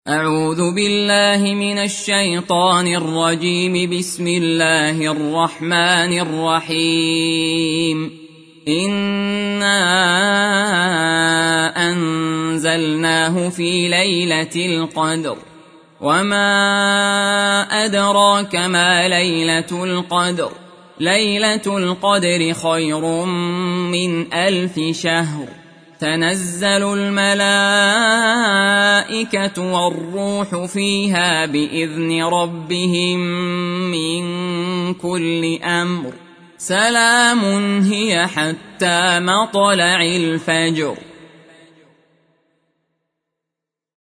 أعوذ بالله من الشيطان الرجيم. بسم الله الرحمن الرحيم. إنا أنزلناه في ليلة القدر، وما أدراك ما ليلة القدر. ليلة القدر خير من 1000 شهر. تنزل الملائكة والروح فيها بإذن ربهم من كل أمر. سلام هي حتى مطلع الفجر.